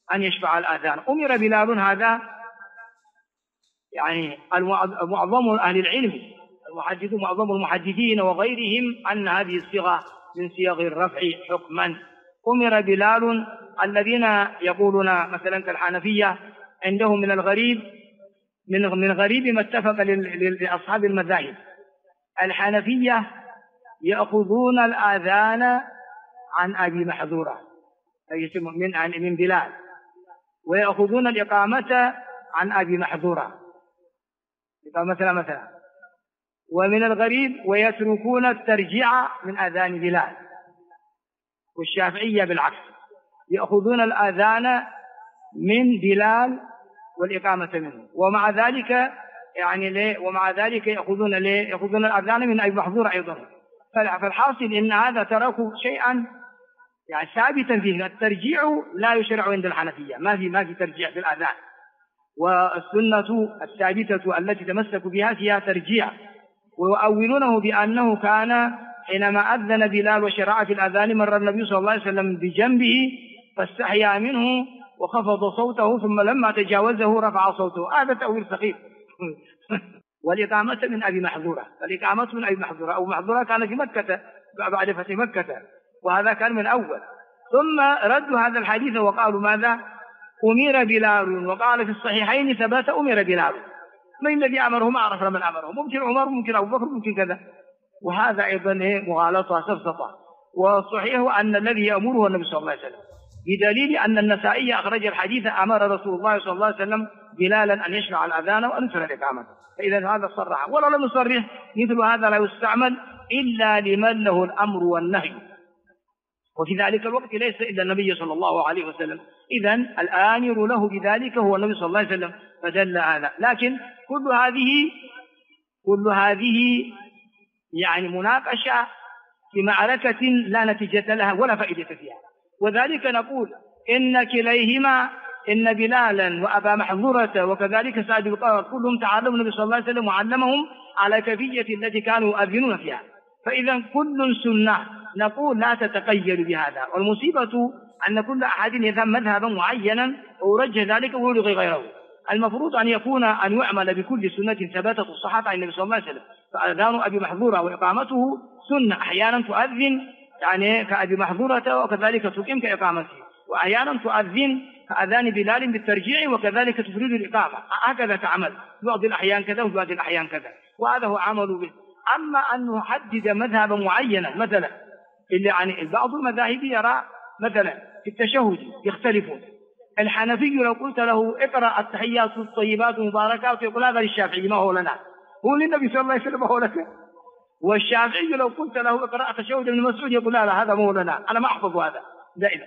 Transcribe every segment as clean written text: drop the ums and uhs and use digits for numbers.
أن يشفع الآذان. أمر بلال، هذا يعني معظم أهل العلم معظم المحدثين وغيرهم أن هذه الصيغة من صيغ الرفع حكما. أمر بلال. الذين يقولون مثلا كالحنفية عندهم من الغريب من غريب ما اتفق لأصحاب المذاهب، الحنفية يأخذون الآذان عن أبي محذورة من بلال، ويأخذون الإقامة عن أبي محذورة مثلا، ومن الغريب ويتركون الترجيع من آذان بلال. والشافعية بالعكس يأخذون الآذان من بلال والإقامة منه، ومع ذلك يأخذون الآذان من أبي محذورة أيضا. فالحاصل إن هذا تركوا شيئا يعني ثابتا فيه. الترجيع لا يشرع عند الحنفية، ما في ترجيع في الآذان، والسنة الثابتة التي تمسكوا بها فيها ترجيع. ويؤولونه بأنه كان حينما أذن بلال وشرع في الأذان مر النبي صلى الله عليه وسلم بجنبه فاستحيا منه وخفض صوته، ثم لما تجاوزه رفع صوته. هذا تأويل سخيف. والإقامة من أبي محذورة، أو محذورة كان في مكة بعد فتح مكة، وهذا كان من أول. ثم ردوا هذا الحديث وقالوا ماذا؟ أمر بلال، وقال في الصحيحين ثبت أمر بلال. من الذي أمره؟ ما عرفنا من أمره، ممكن عمر، ممكن أبو بكر، ممكن كذا. وهذا أيضا مغالطة سفسطة. والصحيح أن الذي يأمره النبي صلى الله عليه وسلم، بدليل أن النسائي أخرج الحديث أمر رسول الله صلى الله عليه وسلم بلالا أن يشرع الأذان وأن ينشر الإقامة. فإذا هذا صرح. ولا لم يصرح مثل هذا لا يستعمل إلا لمن له الأمر والنهي، وفي ذلك الوقت ليس إلا النبي صلى الله عليه وسلم. إذن الآمر له بذلك هو النبي صلى الله عليه وسلم، فدل هذا. لكن كل هذه يعني مناقشة في معركة لا نتيجة لها ولا فائدة فيها. وذلك نقول إن كليهما، إن بلالا وأبا محذورة وكذلك سعد بن وقاص كلهم تعلموا النبي صلى الله عليه وسلم وعلمهم على كيفية التي كانوا يؤذنون فيها. فإذا كل سنة نقول لا تتقيد بهذا. والمصيبة أن كل أحد يذهب مذهبا معينا ويرجح ذلك ويلغي غيره. المفروض أن يعمل بكل سنة ثبتت الصحة عن النبي صلى الله عليه وسلم. فأذان أبي محذورة وإقامته سنة، أحيانا تؤذن يعني كأبي محذورة وكذلك تقيم كإقامته، وأحيانا تؤذن كأذان بلال بالترجيع وكذلك تفريد الإقامة. هكذا تعمل بعض الأحيان كذا وبعض الأحيان كذا، وهذا هو عمل به. أما أن نحدد مذهبا معينا مثلا، اللي يعني بعض المذاهب يرى مثلا في التشهد يختلفون. الحنفي لو قلت له اقرأ التحيات الطيبات المباركات يقول هذا للشافعي ما هو لنا، هو للنبي صلى الله عليه وسلم هو لك. والشافعي لو قلت له اقرأ تشهد ابن مسعود يقول لا هذا مو لنا، أنا ما أحفظ هذا دائما.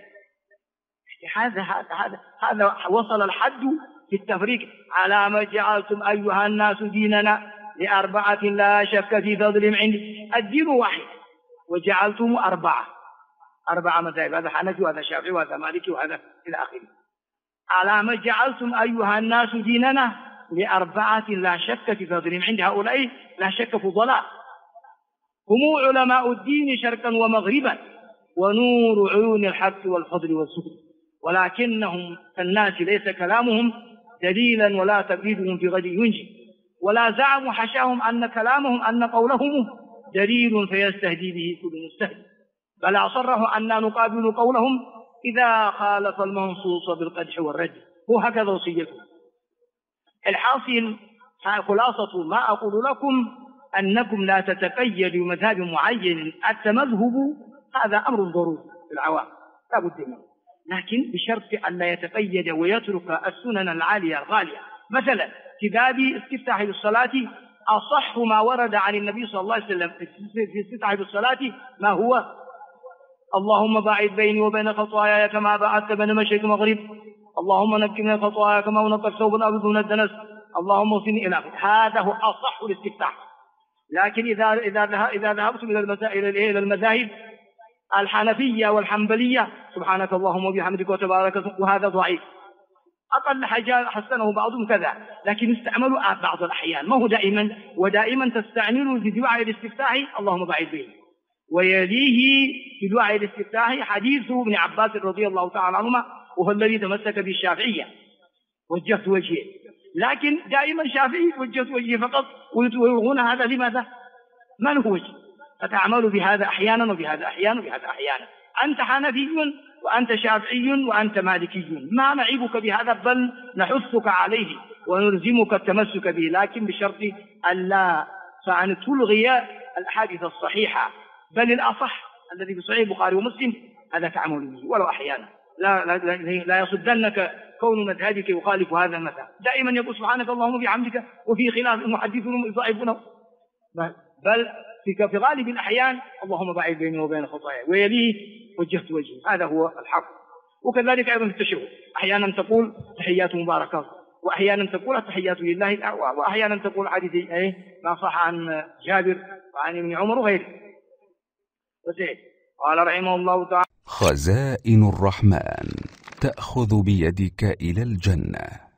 هذا وصل الحد في التفريق. على ما جعلتم أيها الناس ديننا لأربعة لا شك في فضل عندي. الدين واحد وجعلتم أربعة مذاهب، هذا حنفي وهذا شافعي وهذا مالكي وهذا إلى آخره. على ما جعلتم أيها الناس ديننا لأربعة لا شك في فضل عند هؤلاء لا شك في ضلال، هم علماء الدين شرقا ومغربا ونور عيون الحق والفضل والسكر، ولكنهم كالناس ليس كلامهم دليلا ولا تقليدهم في غد ينجي، ولا زعموا حشاهم أن قولهم دليل فيستهدي به كل مستهدي، بل أصرحوا أن نقابل قولهم إذا خالف المنصوص بالقدح والرد. هو هكذا وصيته. الحاصل خلاصة ما أقول لكم أنكم لا تتقيدوا مذهب معين. التمذهب هذا أمر ضروري في العوام لا بد منه، لكن بشرط أن لا يتقيد ويترك السنن العالية الغالية. مثلا في باب استفتاح بالصلاة أصح ما ورد عن النبي صلى الله عليه وسلم في استفتاح بالصلاة ما هو؟ اللهم باعد بيني وبين خطاياي كما باعدت بين المشرق والمغرب، اللهم نقني من خطاياي كما ينقى الثوب الأبيض من الدنس، اللهم اغفرني إلى آخره. هذا هو أصح الاستفتاح. لكن إذا ذهبتم إلى المذاهب الحنفية والحنبلية سبحانك اللهم وبحمدك وتبارك اسمك، وهذا ضعيف. أقل حاجة حسنه بعضهم كذا، لكن استعملوا بعض الأحيان، ما هو دائما. ودائما تستعملوا في دعاء الاستفتاح اللهم باعد بيني، ويليه في دعاء الاستفتاح حديث ابن عباس رضي الله تعالى عنهما وهو الذي تمسك بالشافعية وجهت وجهه. لكن دائما شافعي وجهت وجهه فقط، ويلغون هذا لماذا؟ ما له وجه. فتعمل بهذا أحيانا وبهذا أحيانا وبهذا أحيانا. أنت حنفي وأنت شافعي وأنت مالكي، ما نعيبك بهذا، بل نحثك عليه ونلزمك التمسك به، لكن بشرط ألا فأن تلغي الأحاديث الصحيحة، بل الأصح الذي في صحيح البخاري ومسلم هذا تعمل به ولو أحيانا. لا يصدنك كون مذهبك يخالف هذا المذهب. دائما يقول سبحانك اللهم وبحمدك وفي خلاف المحدثون يضعفونه، بل في غالب الأحيان اللهم باعد بيني وبين خطاياي، ويليه وجهت وجهي. هذا هو الحق. وكذلك أيضا في التشهد أحيانا تقول تحيات مباركات، وأحيانا تقول التحيات لله، وأحيانا تقول حديث ما صح عن جابر وعن ابن عمر وغيره. وسعيد قال رحمه الله تعالى: خزائن الرحمن تأخذ بيدك إلى الجنة.